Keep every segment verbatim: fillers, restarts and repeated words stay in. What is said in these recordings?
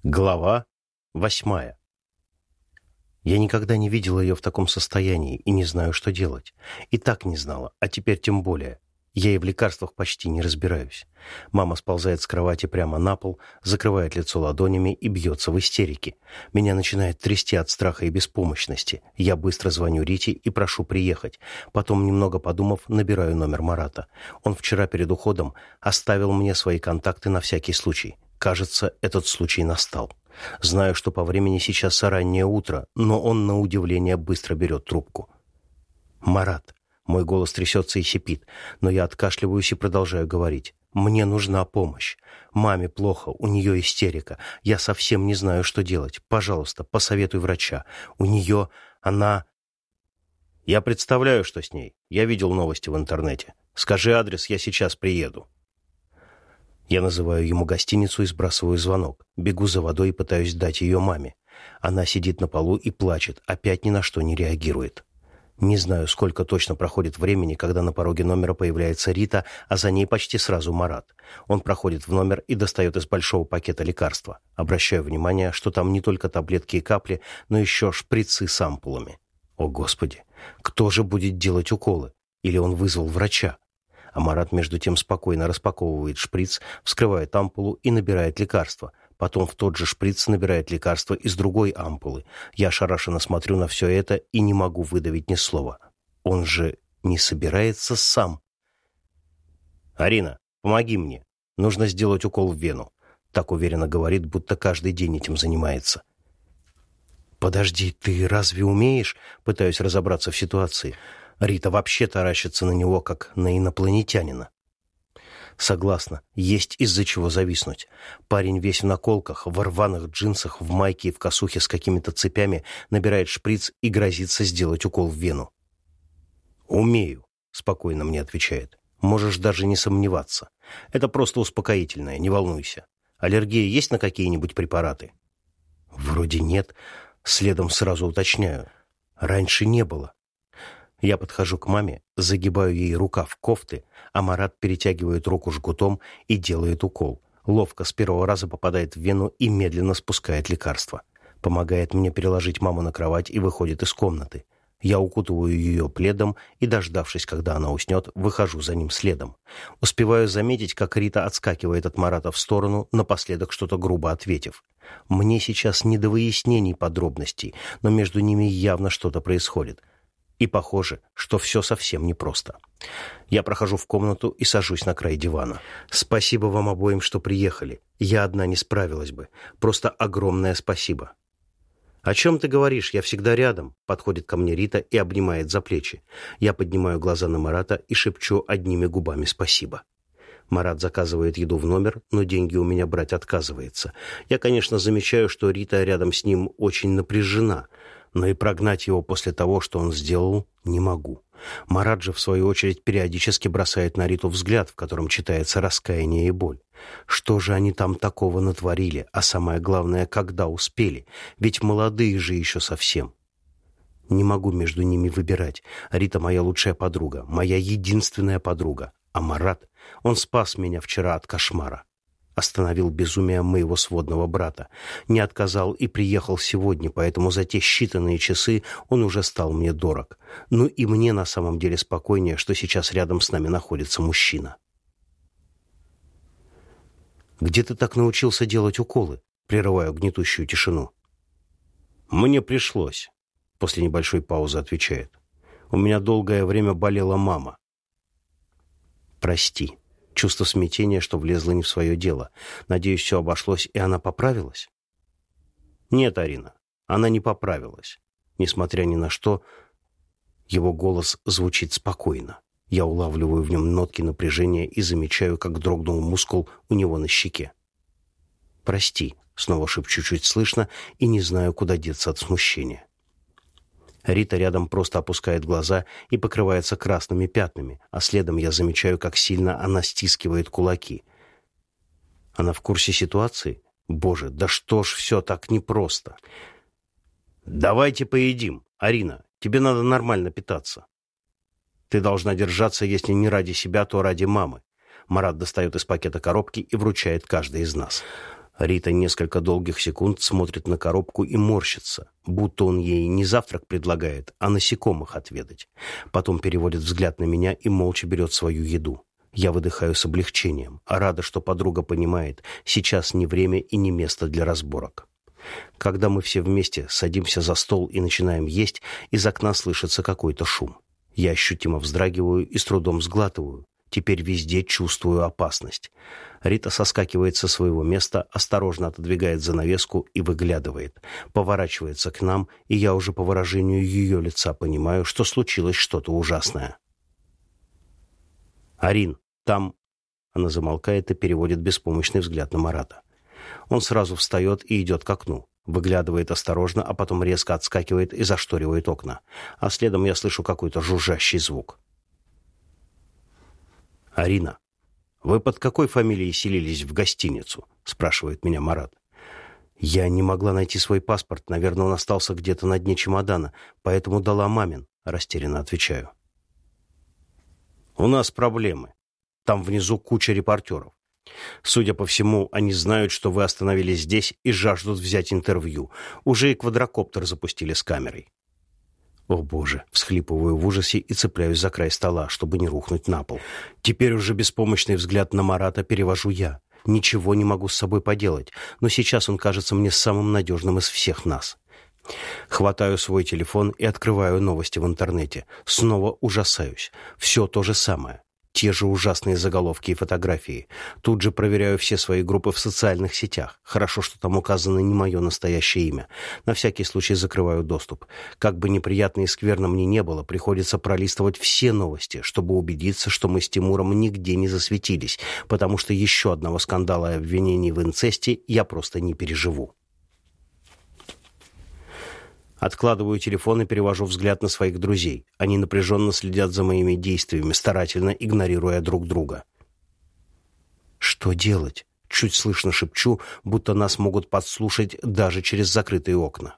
Глава восьмая. Я никогда не видела ее в таком состоянии и не знаю, что делать. И так не знала, а теперь тем более. Я и в лекарствах почти не разбираюсь. Мама сползает с кровати прямо на пол, закрывает лицо ладонями и бьется в истерике. Меня начинает трясти от страха и беспомощности. Я быстро звоню Рите и прошу приехать. Потом, немного подумав, набираю номер Марата. Он вчера перед уходом оставил мне свои контакты на всякий случай. Кажется, этот случай настал. Знаю, что по времени сейчас раннее утро, но он, на удивление, быстро берет трубку. «Марат». Мой голос трясется и сипит, но я откашливаюсь и продолжаю говорить. «Мне нужна помощь. Маме плохо, у нее истерика. Я совсем не знаю, что делать. Пожалуйста, посоветуй врача. У нее... она...» «Я представляю, что с ней. Я видел новости в интернете. Скажи адрес, я сейчас приеду». Я называю ему гостиницу и сбрасываю звонок. Бегу за водой и пытаюсь дать ее маме. Она сидит на полу и плачет, опять ни на что не реагирует. Не знаю, сколько точно проходит времени, когда на пороге номера появляется Рита, а за ней почти сразу Марат. Он проходит в номер и достает из большого пакета лекарства. Обращаю внимание, что там не только таблетки и капли, но еще шприцы с ампулами. О, Господи! Кто же будет делать уколы? Или он вызвал врача? А Марат между тем спокойно распаковывает шприц, вскрывает ампулу и набирает лекарство. Потом в тот же шприц набирает лекарство из другой ампулы. Я ошарашенно смотрю на все это и не могу выдавить ни слова. Он же не собирается сам. «Арина, помоги мне. Нужно сделать укол в вену». Так уверенно говорит, будто каждый день этим занимается. «Подожди, ты разве умеешь?» Пытаюсь разобраться в ситуации. Рита вообще таращится на него, как на инопланетянина. Согласна, есть из-за чего зависнуть. Парень весь в наколках, в рваных джинсах, в майке и в косухе с какими-то цепями набирает шприц и грозится сделать укол в вену. «Умею», — спокойно мне отвечает. «Можешь даже не сомневаться. Это просто успокоительное, не волнуйся. Аллергия есть на какие-нибудь препараты?» «Вроде нет. Следом сразу уточняю. Раньше не было». Я подхожу к маме, загибаю ей рукав кофты, а Марат перетягивает руку жгутом и делает укол. Ловко с первого раза попадает в вену и медленно спускает лекарство. Помогает мне переложить маму на кровать и выходит из комнаты. Я укутываю ее пледом и, дождавшись, когда она уснет, выхожу за ним следом. Успеваю заметить, как Рита отскакивает от Марата в сторону, напоследок что-то грубо ответив. Мне сейчас не до выяснений подробностей, но между ними явно что-то происходит. И похоже, что все совсем непросто. Я прохожу в комнату и сажусь на край дивана. Спасибо вам обоим, что приехали. Я одна не справилась бы. Просто огромное спасибо. «О чем ты говоришь? Я всегда рядом», — подходит ко мне Рита и обнимает за плечи. Я поднимаю глаза на Марата и шепчу одними губами «спасибо». Марат заказывает еду в номер, но деньги у меня брать отказывается. Я, конечно, замечаю, что Рита рядом с ним очень напряжена, но и прогнать его после того, что он сделал, не могу. Марат же, в свою очередь, периодически бросает на Риту взгляд, в котором читается раскаяние и боль. Что же они там такого натворили, а самое главное, когда успели? Ведь молодые же еще совсем. Не могу между ними выбирать. Рита моя лучшая подруга, моя единственная подруга. А Марат, он спас меня вчера от кошмара. Остановил безумие моего сводного брата. Не отказал и приехал сегодня, поэтому за те считанные часы он уже стал мне дорог. Ну и мне на самом деле спокойнее, что сейчас рядом с нами находится мужчина. «Где ты так научился делать уколы?» Прерываю гнетущую тишину. «Мне пришлось», — после небольшой паузы отвечает. «У меня долгое время болела мама». «Прости». Чувство смятения, что влезло не в свое дело. Надеюсь, все обошлось, и она поправилась? Нет, Арина, она не поправилась. Несмотря ни на что, его голос звучит спокойно. Я улавливаю в нем нотки напряжения и замечаю, как дрогнул мускул у него на щеке. «Прости», — снова шепчу чуть слышно и не знаю, куда деться от смущения. Рита рядом просто опускает глаза и покрывается красными пятнами, а следом я замечаю, как сильно она стискивает кулаки. Она в курсе ситуации? Боже, да что ж все так непросто. «Давайте поедим, Арина, тебе надо нормально питаться. Ты должна держаться, если не ради себя, то ради мамы». Марат достает из пакета коробки и вручает каждой из нас. Рита несколько долгих секунд смотрит на коробку и морщится, будто он ей не завтрак предлагает, а насекомых отведать. Потом переводит взгляд на меня и молча берет свою еду. Я выдыхаю с облегчением, а рада, что подруга понимает, сейчас не время и не место для разборок. Когда мы все вместе садимся за стол и начинаем есть, из окна слышится какой-то шум. Я ощутимо вздрагиваю и с трудом сглатываю. Теперь везде чувствую опасность. Рита соскакивает со своего места, осторожно отодвигает занавеску и выглядывает. Поворачивается к нам, и я уже по выражению ее лица понимаю, что случилось что-то ужасное. «Арин, там...» Она замолкает и переводит беспомощный взгляд на Марата. Он сразу встает и идет к окну. Выглядывает осторожно, а потом резко отскакивает и зашторивает окна. А следом я слышу какой-то жужжащий звук. «Арина, вы под какой фамилией селились в гостиницу?» — спрашивает меня Марат. «Я не могла найти свой паспорт. Наверное, он остался где-то на дне чемодана, поэтому дала мамин», — растерянно отвечаю. «У нас проблемы. Там внизу куча репортеров. Судя по всему, они знают, что вы остановились здесь и жаждут взять интервью. Уже и квадрокоптер запустили с камерой». «О, Боже!» — всхлипываю в ужасе и цепляюсь за край стола, чтобы не рухнуть на пол. Теперь уже беспомощный взгляд на Марата перевожу я. Ничего не могу с собой поделать, но сейчас он кажется мне самым надежным из всех нас. Хватаю свой телефон и открываю новости в интернете. Снова ужасаюсь. Все то же самое. Те же ужасные заголовки и фотографии. Тут же проверяю все свои группы в социальных сетях. Хорошо, что там указано не мое настоящее имя. На всякий случай закрываю доступ. Как бы неприятно и скверно мне не было, приходится пролистывать все новости, чтобы убедиться, что мы с Тимуром нигде не засветились, потому что еще одного скандала и обвинений в инцесте я просто не переживу. Откладываю телефон и перевожу взгляд на своих друзей. Они напряженно следят за моими действиями, старательно игнорируя друг друга. «Что делать?» — чуть слышно шепчу, будто нас могут подслушать даже через закрытые окна.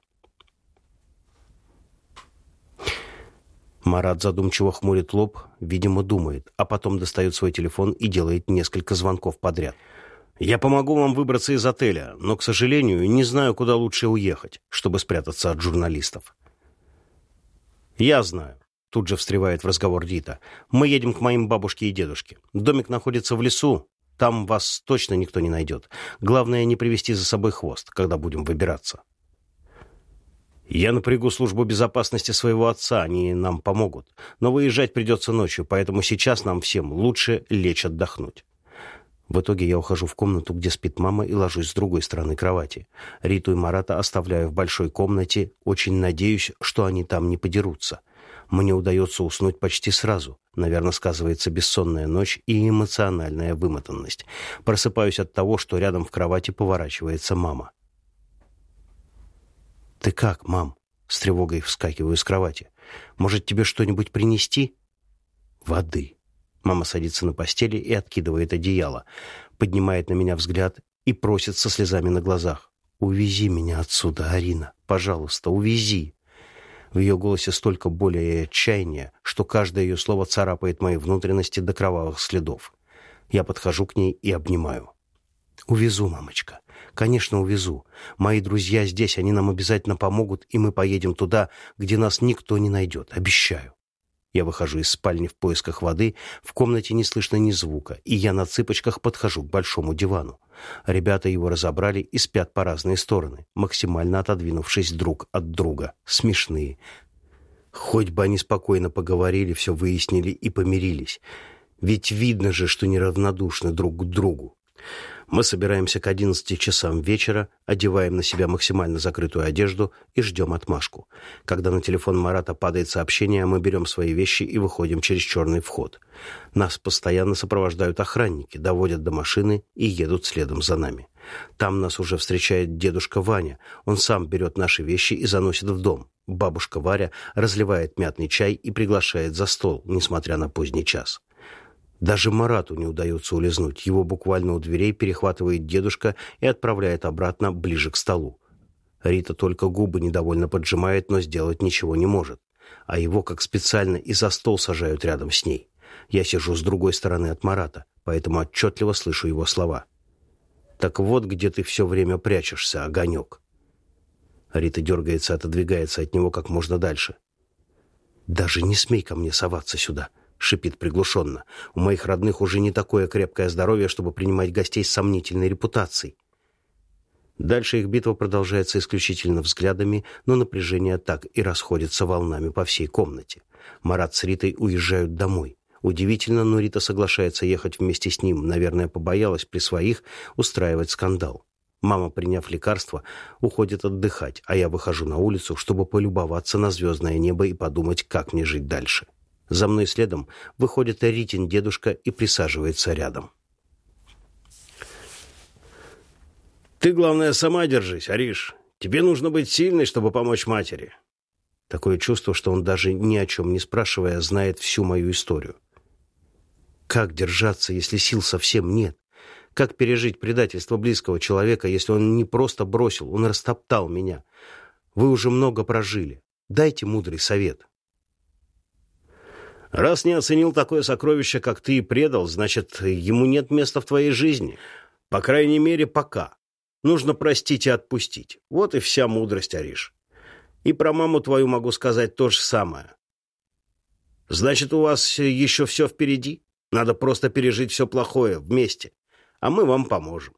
Марат задумчиво хмурит лоб, видимо, думает, а потом достает свой телефон и делает несколько звонков подряд. «Я помогу вам выбраться из отеля, но, к сожалению, не знаю, куда лучше уехать, чтобы спрятаться от журналистов». «Я знаю», — тут же встревает в разговор Рита. «Мы едем к моим бабушке и дедушке. Домик находится в лесу, там вас точно никто не найдет. Главное, не привести за собой хвост, когда будем выбираться». «Я напрягу службу безопасности своего отца, они нам помогут. Но выезжать придется ночью, поэтому сейчас нам всем лучше лечь отдохнуть». В итоге я ухожу в комнату, где спит мама, и ложусь с другой стороны кровати. Риту и Марата оставляю в большой комнате, очень надеюсь, что они там не подерутся. Мне удается уснуть почти сразу. Наверное, сказывается бессонная ночь и эмоциональная вымотанность. Просыпаюсь от того, что рядом в кровати поворачивается мама. «Ты как, мам?» — с тревогой вскакиваю с кровати. «Может, тебе что-нибудь принести?» «Воды». Мама садится на постели и откидывает одеяло, поднимает на меня взгляд и просит со слезами на глазах. «Увези меня отсюда, Арина, пожалуйста, увези». В ее голосе столько боли и отчаяния, что каждое ее слово царапает мои внутренности до кровавых следов. Я подхожу к ней и обнимаю. «Увезу, мамочка. Конечно, увезу. Мои друзья здесь, они нам обязательно помогут, и мы поедем туда, где нас никто не найдет, обещаю». Я выхожу из спальни в поисках воды, в комнате не слышно ни звука, и я на цыпочках подхожу к большому дивану. Ребята его разобрали и спят по разные стороны, максимально отодвинувшись друг от друга. Смешные. Хоть бы они спокойно поговорили, все выяснили и помирились. Ведь видно же, что неравнодушны друг к другу. Мы собираемся к одиннадцати часам вечера, одеваем на себя максимально закрытую одежду и ждем отмашку. Когда на телефон Марата падает сообщение, мы берем свои вещи и выходим через черный вход. Нас постоянно сопровождают охранники, доводят до машины и едут следом за нами. Там нас уже встречает дедушка Ваня. Он сам берет наши вещи и заносит в дом. Бабушка Варя разливает мятный чай и приглашает за стол, несмотря на поздний час. Даже Марату не удается улизнуть. Его буквально у дверей перехватывает дедушка и отправляет обратно ближе к столу. Рита только губы недовольно поджимает, но сделать ничего не может. А его как специально и за стол сажают рядом с ней. Я сижу с другой стороны от Марата, поэтому отчетливо слышу его слова. Так вот, где ты все время прячешься, огонек. Рита дергается, отодвигается от него как можно дальше. «Даже не смей ко мне соваться сюда», — шипит приглушенно. «У моих родных уже не такое крепкое здоровье, чтобы принимать гостей с сомнительной репутацией». Дальше их битва продолжается исключительно взглядами, но напряжение так и расходится волнами по всей комнате. Марат с Ритой уезжают домой. Удивительно, но Рита соглашается ехать вместе с ним. Наверное, побоялась при своих устраивать скандал. Мама, приняв лекарство, уходит отдыхать, а я выхожу на улицу, чтобы полюбоваться на звездное небо и подумать, как мне жить дальше. За мной следом выходит Ритин дедушка и присаживается рядом. «Ты, главное, сама держись, Ариш. Тебе нужно быть сильной, чтобы помочь матери». Такое чувство, что он даже ни о чем не спрашивая, знает всю мою историю. Как держаться, если сил совсем нет? Как пережить предательство близкого человека, если он не просто бросил, он растоптал меня? Вы уже много прожили. Дайте мудрый совет. Раз не оценил такое сокровище, как ты, и предал, значит, ему нет места в твоей жизни. По крайней мере, пока. Нужно простить и отпустить. Вот и вся мудрость, Ариш. И про маму твою могу сказать то же самое. Значит, у вас еще все впереди? Надо просто пережить все плохое вместе. А мы вам поможем.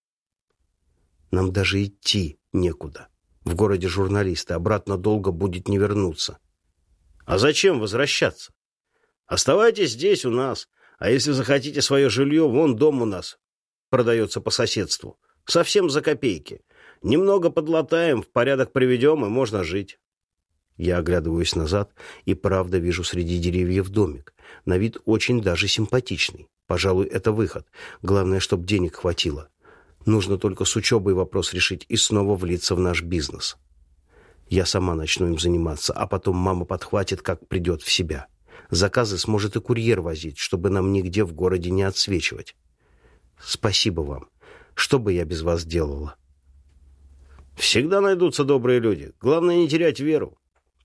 Нам даже идти некуда. В городе журналисты, обратно долго будет не вернуться. А зачем возвращаться? Оставайтесь здесь у нас. А если захотите свое жилье, вон дом у нас продается по соседству. Совсем за копейки. Немного подлатаем, в порядок приведем, и можно жить. Я оглядываюсь назад и правда вижу среди деревьев домик. На вид очень даже симпатичный. Пожалуй, это выход. Главное, чтобы денег хватило. Нужно только с учебой вопрос решить и снова влиться в наш бизнес. Я сама начну им заниматься, а потом мама подхватит, как придет в себя. Заказы сможет и курьер возить, чтобы нам нигде в городе не отсвечивать. Спасибо вам. Что бы я без вас делала? Всегда найдутся добрые люди. Главное, не терять веру.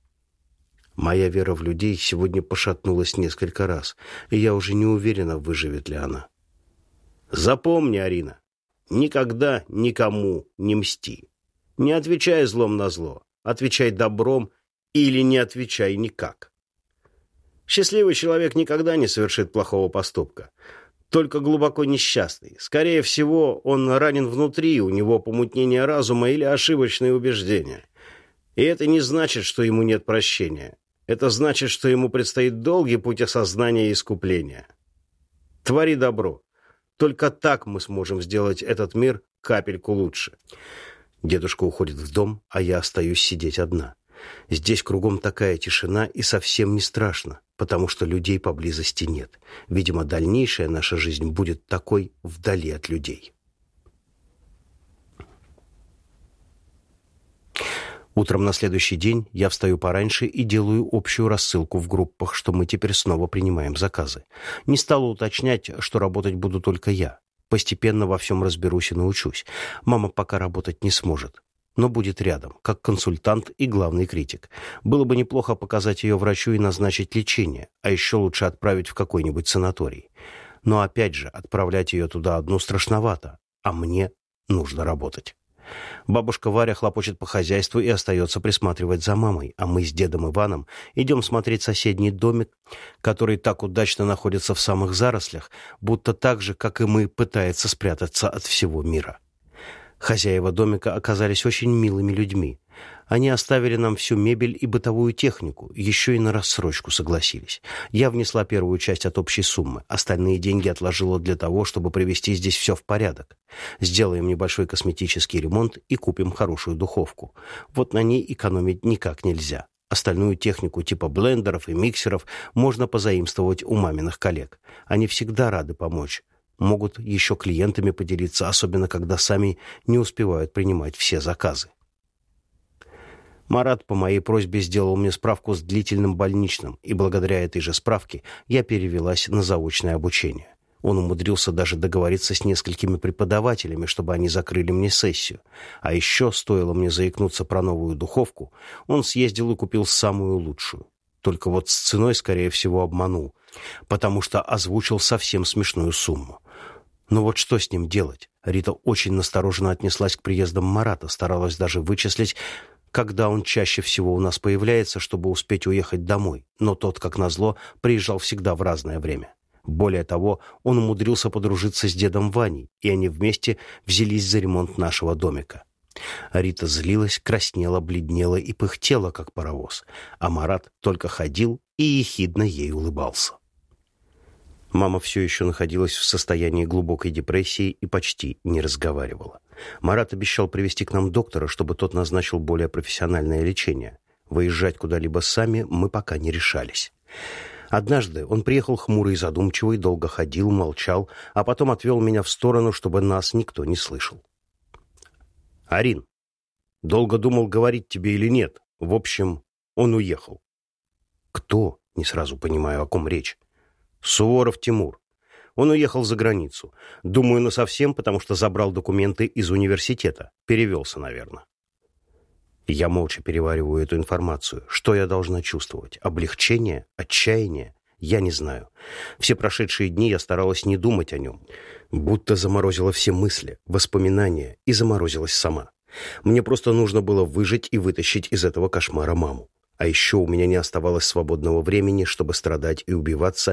Моя вера в людей сегодня пошатнулась несколько раз, и я уже не уверена, выживет ли она. Запомни, Арина, никогда никому не мсти. Не отвечай злом на зло, отвечай добром или не отвечай никак. Счастливый человек никогда не совершит плохого поступка, только глубоко несчастный. Скорее всего, он ранен внутри, у него помутнение разума или ошибочные убеждения. И это не значит, что ему нет прощения. Это значит, что ему предстоит долгий путь осознания и искупления. Твори добро. Только так мы сможем сделать этот мир капельку лучше. Дедушка уходит в дом, а я остаюсь сидеть одна. Здесь кругом такая тишина и совсем не страшно, потому что людей поблизости нет. Видимо, дальнейшая наша жизнь будет такой вдали от людей. Утром на следующий день я встаю пораньше и делаю общую рассылку в группах, что мы теперь снова принимаем заказы. Не стала уточнять, что работать буду только я. Постепенно во всем разберусь и научусь. Мама пока работать не сможет, но будет рядом, как консультант и главный критик. Было бы неплохо показать ее врачу и назначить лечение, а еще лучше отправить в какой-нибудь санаторий. Но опять же, отправлять ее туда одну страшновато, а мне нужно работать. Бабушка Варя хлопочет по хозяйству и остается присматривать за мамой, а мы с дедом Иваном идем смотреть соседний домик, который так удачно находится в самых зарослях, будто так же, как и мы, пытается спрятаться от всего мира. Хозяева домика оказались очень милыми людьми. Они оставили нам всю мебель и бытовую технику, еще и на рассрочку согласились. Я внесла первую часть от общей суммы, остальные деньги отложила для того, чтобы привести здесь все в порядок. Сделаем небольшой косметический ремонт и купим хорошую духовку. Вот на ней экономить никак нельзя. Остальную технику типа блендеров и миксеров можно позаимствовать у маминых коллег. Они всегда рады помочь. Могут еще клиентами поделиться, особенно когда сами не успевают принимать все заказы. Марат по моей просьбе сделал мне справку с длительным больничным, и благодаря этой же справке я перевелась на заочное обучение. Он умудрился даже договориться с несколькими преподавателями, чтобы они закрыли мне сессию. А еще, стоило мне заикнуться про новую духовку, он съездил и купил самую лучшую. Только вот с ценой, скорее всего, обманул, потому что озвучил совсем смешную сумму. Но вот что с ним делать? Рита очень настороженно отнеслась к приездам Марата, старалась даже вычислить, когда он чаще всего у нас появляется, чтобы успеть уехать домой. Но тот, как назло, приезжал всегда в разное время. Более того, он умудрился подружиться с дедом Ваней, и они вместе взялись за ремонт нашего домика. Рита злилась, краснела, бледнела и пыхтела, как паровоз, а Марат только ходил и ехидно ей улыбался. Мама все еще находилась в состоянии глубокой депрессии и почти не разговаривала. Марат обещал привезти к нам доктора, чтобы тот назначил более профессиональное лечение. Выезжать куда-либо сами мы пока не решались. Однажды он приехал хмурый и задумчивый, долго ходил, молчал, а потом отвел меня в сторону, чтобы нас никто не слышал. «Арин, долго думал, говорить тебе или нет. В общем, он уехал». «Кто?» — не сразу понимаю, о ком речь. «Суворов Тимур. Он уехал за границу. Думаю, насовсем, потому что забрал документы из университета. Перевелся, наверное». Я молча перевариваю эту информацию. Что я должна чувствовать? Облегчение? Отчаяние? Я не знаю. Все прошедшие дни я старалась не думать о нем. Будто заморозила все мысли, воспоминания и заморозилась сама. Мне просто нужно было выжить и вытащить из этого кошмара маму. А еще у меня не оставалось свободного времени, чтобы страдать и убиваться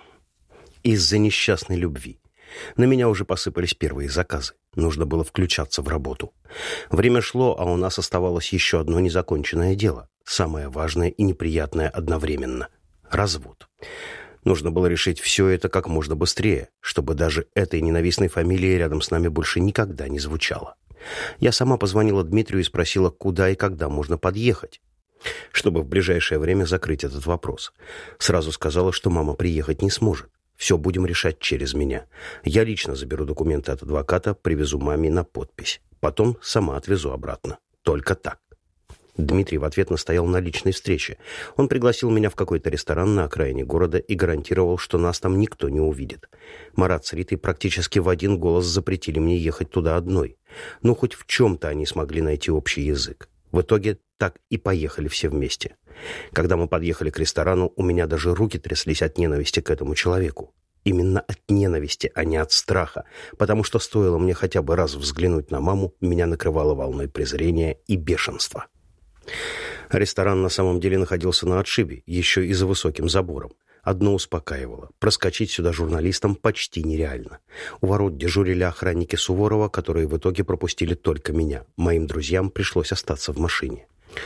из-за несчастной любви. На меня уже посыпались первые заказы. Нужно было включаться в работу. Время шло, а у нас оставалось еще одно незаконченное дело. Самое важное и неприятное одновременно — развод. Нужно было решить все это как можно быстрее, чтобы даже этой ненавистной фамилии рядом с нами больше никогда не звучало. Я сама позвонила Дмитрию и спросила, куда и когда можно подъехать, чтобы в ближайшее время закрыть этот вопрос. Сразу сказала, что мама приехать не сможет. Все будем решать через меня. Я лично заберу документы от адвоката, привезу маме на подпись. Потом сама отвезу обратно. Только так. Дмитрий в ответ настоял на личной встрече. Он пригласил меня в какой-то ресторан на окраине города и гарантировал, что нас там никто не увидит. Марат с Ритой практически в один голос запретили мне ехать туда одной. Ну, хоть в чем-то они смогли найти общий язык. В итоге так и поехали все вместе. Когда мы подъехали к ресторану, у меня даже руки тряслись от ненависти к этому человеку. Именно от ненависти, а не от страха, потому что стоило мне хотя бы раз взглянуть на маму, меня накрывало волной презрения и бешенства. Ресторан на самом деле находился на отшибе, еще и за высоким забором. Одно успокаивало — проскочить сюда журналистам почти нереально. У ворот дежурили охранники Суворова, которые в итоге пропустили только меня. Моим друзьям пришлось остаться в машине.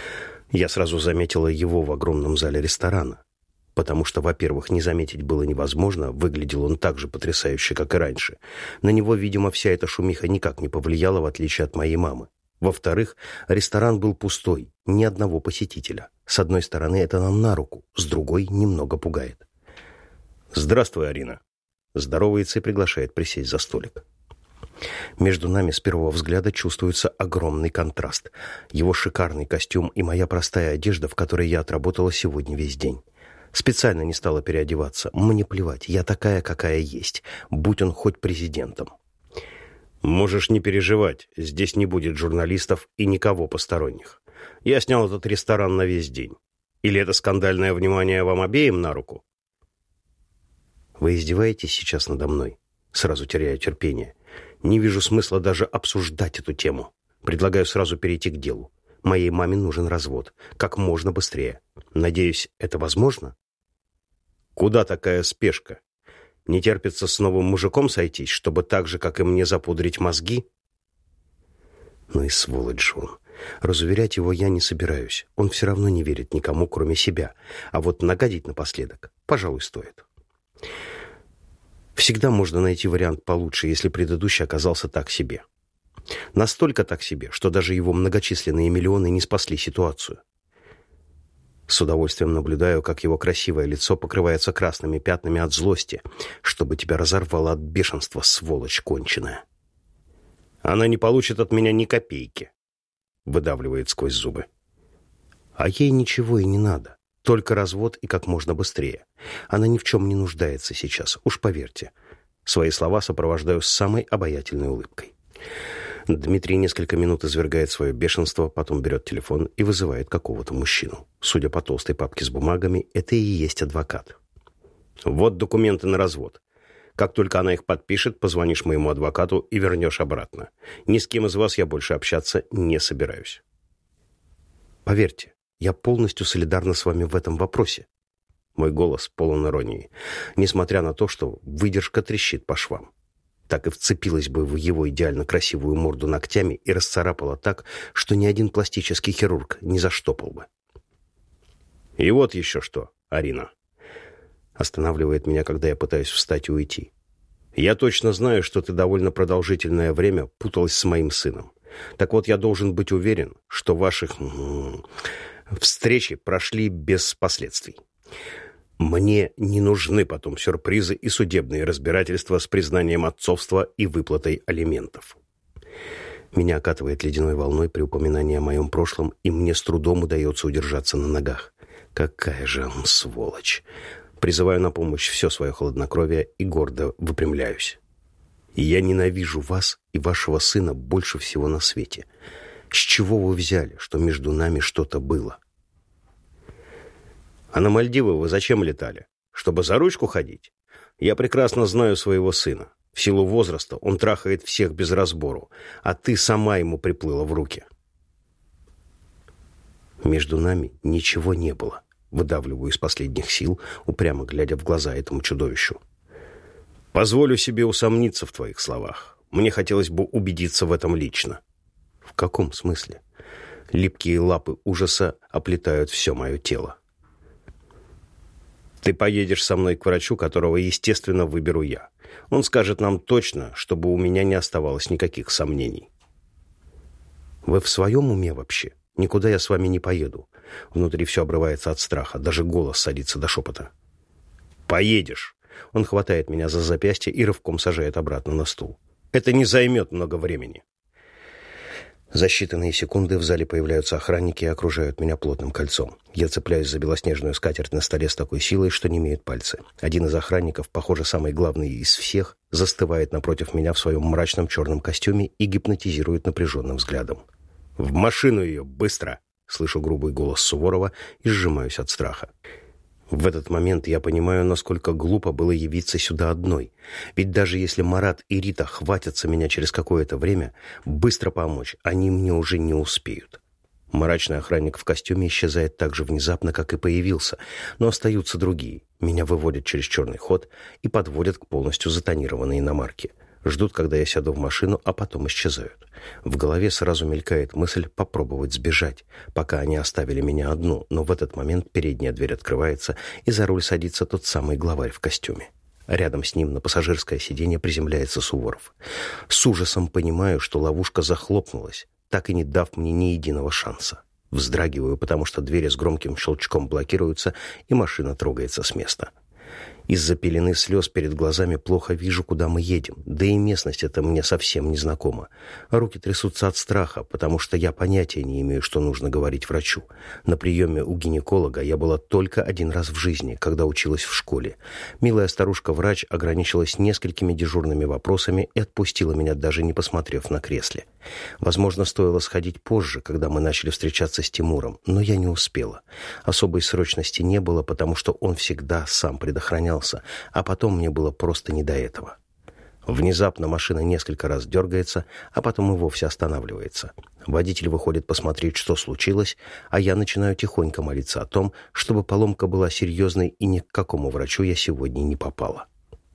Я сразу заметила его в огромном зале ресторана, потому что, во-первых, не заметить было невозможно, выглядел он так же потрясающе, как и раньше. На него, видимо, вся эта шумиха никак не повлияла, в отличие от моей мамы. Во-вторых, ресторан был пустой, ни одного посетителя. С одной стороны, это нам на руку, с другой немного пугает. «Здравствуй, Арина», — здоровается и приглашает присесть за столик. Между нами с первого взгляда чувствуется огромный контраст. Его шикарный костюм и моя простая одежда, в которой я отработала сегодня весь день. Специально не стала переодеваться. Мне плевать, я такая, какая есть, будь он хоть президентом. «Можешь не переживать, здесь не будет журналистов и никого посторонних. Я снял этот ресторан на весь день. Или это скандальное внимание вам обеим на руку?» «Вы издеваетесь сейчас надо мной?» Сразу теряю терпение. Не вижу смысла даже обсуждать эту тему. Предлагаю сразу перейти к делу. Моей маме нужен развод. Как можно быстрее. Надеюсь, это возможно? «Куда такая спешка? Не терпится с новым мужиком сойтись, чтобы так же, как и мне, запудрить мозги?» Ну и сволочь же он. Разуверять его я не собираюсь. Он все равно не верит никому, кроме себя. А вот нагадить напоследок, пожалуй, стоит. Всегда можно найти вариант получше, если предыдущий оказался так себе. Настолько так себе, что даже его многочисленные миллионы не спасли ситуацию. С удовольствием наблюдаю, как его красивое лицо покрывается красными пятнами от злости, чтобы тебя разорвало от бешенства, сволочь конченая. «Она не получит от меня ни копейки», — выдавливает сквозь зубы. А ей ничего и не надо. Только развод и как можно быстрее. Она ни в чем не нуждается сейчас, уж поверьте. Свои слова сопровождаю с самой обаятельной улыбкой. Дмитрий несколько минут извергает свое бешенство, потом берет телефон и вызывает какого-то мужчину. Судя по толстой папке с бумагами, это и есть адвокат. «Вот документы на развод. Как только она их подпишет, позвонишь моему адвокату и вернешь обратно. Ни с кем из вас я больше общаться не собираюсь. Поверьте, я полностью солидарна с вами в этом вопросе. Мой голос полон иронии, несмотря на то, что выдержка трещит по швам. Так и вцепилась бы в его идеально красивую морду ногтями и расцарапала так, что ни один пластический хирург не заштопал бы. И вот еще что, Арина. Останавливает меня, когда я пытаюсь встать и уйти. Я точно знаю, что ты довольно продолжительное время путалась с моим сыном. Так вот, я должен быть уверен, что ваши встречи прошли без последствий. Мне не нужны потом сюрпризы и судебные разбирательства с признанием отцовства и выплатой алиментов. Меня окатывает ледяной волной при упоминании о моем прошлом, и мне с трудом удается удержаться на ногах. Какая же он сволочь! Призываю на помощь все свое хладнокровие и гордо выпрямляюсь. Я ненавижу вас и вашего сына больше всего на свете. С чего вы взяли, что между нами что-то было? А на Мальдивы вы зачем летали? Чтобы за ручку ходить? Я прекрасно знаю своего сына. В силу возраста он трахает всех без разбору, а ты сама ему приплыла в руки. Между нами ничего не было. Выдавливаю из последних сил, упрямо глядя в глаза этому чудовищу. Позволю себе усомниться в твоих словах. Мне хотелось бы убедиться в этом лично. В каком смысле? Липкие лапы ужаса оплетают все мое тело. Ты поедешь со мной к врачу, которого, естественно, выберу я. Он скажет нам точно, чтобы у меня не оставалось никаких сомнений. Вы в своем уме вообще? Никуда я с вами не поеду. Внутри все обрывается от страха, даже голос садится до шепота. Поедешь. Он хватает меня за запястье и рывком сажает обратно на стул. Это не займет много времени. За считанные секунды в зале появляются охранники и окружают меня плотным кольцом. Я цепляюсь за белоснежную скатерть на столе с такой силой, что немеют пальцы. Один из охранников, похоже, самый главный из всех, застывает напротив меня в своем мрачном черном костюме и гипнотизирует напряженным взглядом. «В машину ее! Быстро!» Слышу грубый голос Суворова и сжимаюсь от страха. В этот момент я понимаю, насколько глупо было явиться сюда одной. Ведь даже если Марат и Рита хватятся меня через какое-то время, быстро помочь они мне уже не успеют. Мрачный охранник в костюме исчезает так же внезапно, как и появился, но остаются другие. Меня выводят через черный ход и подводят к полностью затонированной иномарке. Ждут, когда я сяду в машину, а потом исчезают. В голове сразу мелькает мысль попробовать сбежать, пока они оставили меня одну, но в этот момент передняя дверь открывается, и за руль садится тот самый главарь в костюме. Рядом с ним на пассажирское сиденье приземляется Суворов. С ужасом понимаю, что ловушка захлопнулась, так и не дав мне ни единого шанса. Вздрагиваю, потому что двери с громким щелчком блокируются, и машина трогается с места. Из-за пелены слез перед глазами плохо вижу, куда мы едем, да и местность эта мне совсем не знакома. Руки трясутся от страха, потому что я понятия не имею, что нужно говорить врачу. На приеме у гинеколога я была только один раз в жизни, когда училась в школе. Милая старушка-врач ограничилась несколькими дежурными вопросами и отпустила меня, даже не посмотрев на кресле. Возможно, стоило сходить позже, когда мы начали встречаться с Тимуром, но я не успела. Особой срочности не было, потому что он всегда сам предохранялся, а потом мне было просто не до этого. Внезапно машина несколько раз дергается, а потом и вовсе останавливается. Водитель выходит посмотреть, что случилось, а я начинаю тихонько молиться о том, чтобы поломка была серьезной и ни к какому врачу я сегодня не попала.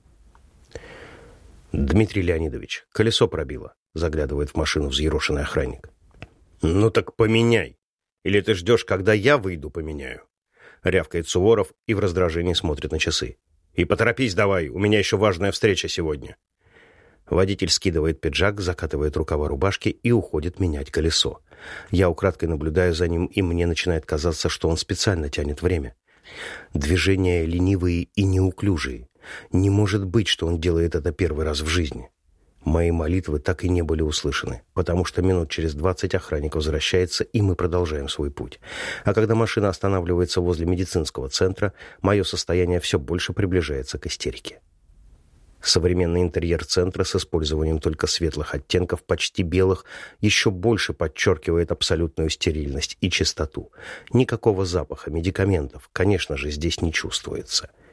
«Дмитрий Леонидович, колесо пробило», — заглядывает в машину взъерошенный охранник. «Ну так поменяй! Или ты ждешь, когда я выйду, поменяю?» — рявкает Суворов и в раздражении смотрит на часы. «И поторопись давай, у меня еще важная встреча сегодня». Водитель скидывает пиджак, закатывает рукава рубашки и уходит менять колесо. Я украдкой наблюдаю за ним, и мне начинает казаться, что он специально тянет время. Движения ленивые и неуклюжие. Не может быть, что он делает это первый раз в жизни. Мои молитвы так и не были услышаны, потому что минут через двадцать охранник возвращается, и мы продолжаем свой путь. А когда машина останавливается возле медицинского центра, мое состояние все больше приближается к истерике. Современный интерьер центра с использованием только светлых оттенков, почти белых, еще больше подчеркивает абсолютную стерильность и чистоту. Никакого запаха, медикаментов, конечно же, здесь не чувствуется.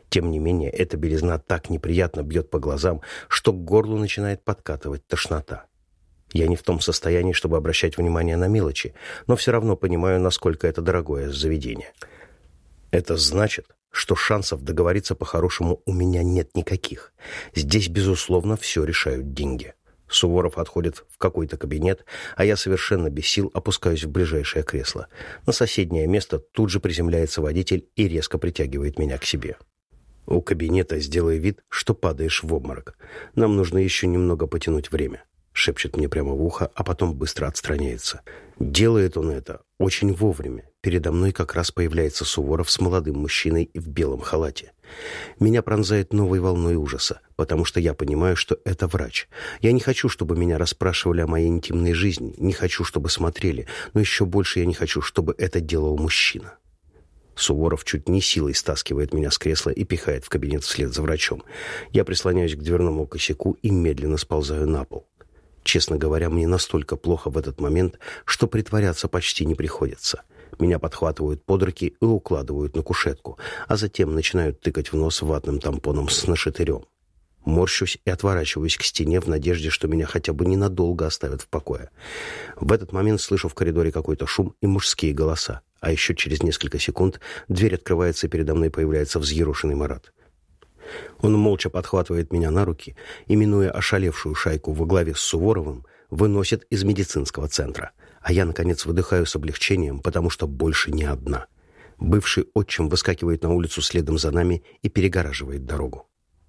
Тем не менее, эта белизна так неприятно бьет по глазам, что к горлу начинает подкатывать тошнота. Я не в том состоянии, чтобы обращать внимание на мелочи, но все равно понимаю, насколько это дорогое заведение. Это значит, что шансов договориться по-хорошему у меня нет никаких. Здесь, безусловно, все решают деньги. Суворов отходит в какой-то кабинет, а я совершенно без сил опускаюсь в ближайшее кресло. На соседнее место тут же приземляется водитель и резко притягивает меня к себе. У кабинета сделай вид, что падаешь в обморок. Нам нужно еще немного потянуть время. Шепчет мне прямо в ухо, а потом быстро отстраняется. Делает он это очень вовремя. Передо мной как раз появляется Суворов с молодым мужчиной в белом халате. Меня пронзает новой волной ужаса, потому что я понимаю, что это врач. Я не хочу, чтобы меня расспрашивали о моей интимной жизни, не хочу, чтобы смотрели, но еще больше я не хочу, чтобы это делал мужчина. Суворов чуть не силой стаскивает меня с кресла и пихает в кабинет вслед за врачом. Я прислоняюсь к дверному косяку и медленно сползаю на пол. Честно говоря, мне настолько плохо в этот момент, что притворяться почти не приходится. Меня подхватывают под руки и укладывают на кушетку, а затем начинают тыкать в нос ватным тампоном с нашатырем. Морщусь и отворачиваюсь к стене в надежде, что меня хотя бы ненадолго оставят в покое. В этот момент слышу в коридоре какой-то шум и мужские голоса, а еще через несколько секунд дверь открывается, и передо мной появляется взъерошенный Марат. Он молча подхватывает меня на руки и, минуя ошалевшую шайку во главе с Суворовым, выносит из медицинского центра. А я, наконец, выдыхаю с облегчением, потому что больше не одна. Бывший отчим выскакивает на улицу следом за нами и перегораживает дорогу.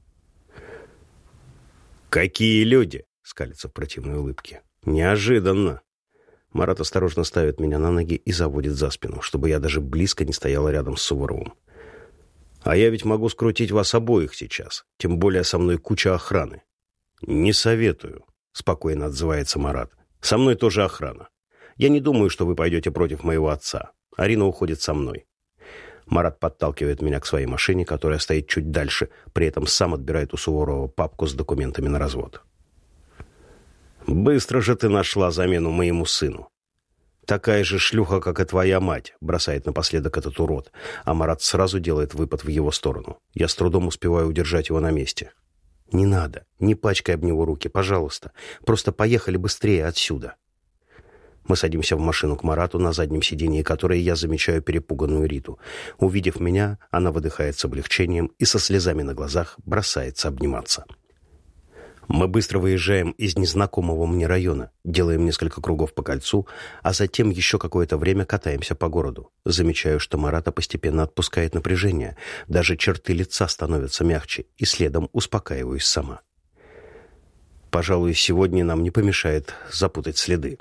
«Какие люди!» — скалится в противной улыбке. «Неожиданно!» Марат осторожно ставит меня на ноги и заводит за спину, чтобы я даже близко не стояла рядом с Суворовым. «А я ведь могу скрутить вас обоих сейчас, тем более со мной куча охраны». «Не советую», — спокойно отзывается Марат. «Со мной тоже охрана. Я не думаю, что вы пойдете против моего отца. Арина уходит со мной». Марат подталкивает меня к своей машине, которая стоит чуть дальше, при этом сам отбирает у Суворова папку с документами на развод. «Быстро же ты нашла замену моему сыну. Такая же шлюха, как и твоя мать», — бросает напоследок этот урод, а Марат сразу делает выпад в его сторону. Я с трудом успеваю удержать его на месте. «Не надо, не пачкай об него руки, пожалуйста. Просто поехали быстрее отсюда». Мы садимся в машину к Марату, на заднем сидении которой я замечаю перепуганную Риту. Увидев меня, она выдыхает с облегчением и со слезами на глазах бросается обниматься. Мы быстро выезжаем из незнакомого мне района, делаем несколько кругов по кольцу, а затем еще какое-то время катаемся по городу. Замечаю, что Марата постепенно отпускает напряжение, даже черты лица становятся мягче, и следом успокаиваюсь сама. Пожалуй, сегодня нам не помешает запутать следы.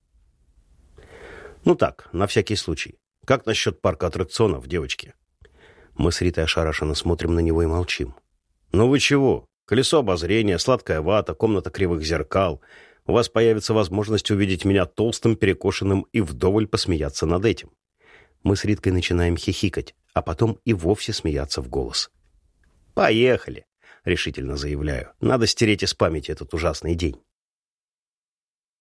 Ну так, на всякий случай. Как насчет парка аттракционов, девочки? Мы с Ритой ошарашенно смотрим на него и молчим. Ну вы чего? Колесо обозрения, сладкая вата, комната кривых зеркал. У вас появится возможность увидеть меня толстым, перекошенным и вдоволь посмеяться над этим. Мы с Риткой начинаем хихикать, а потом и вовсе смеяться в голос. «Поехали!» — решительно заявляю. «Надо стереть из памяти этот ужасный день».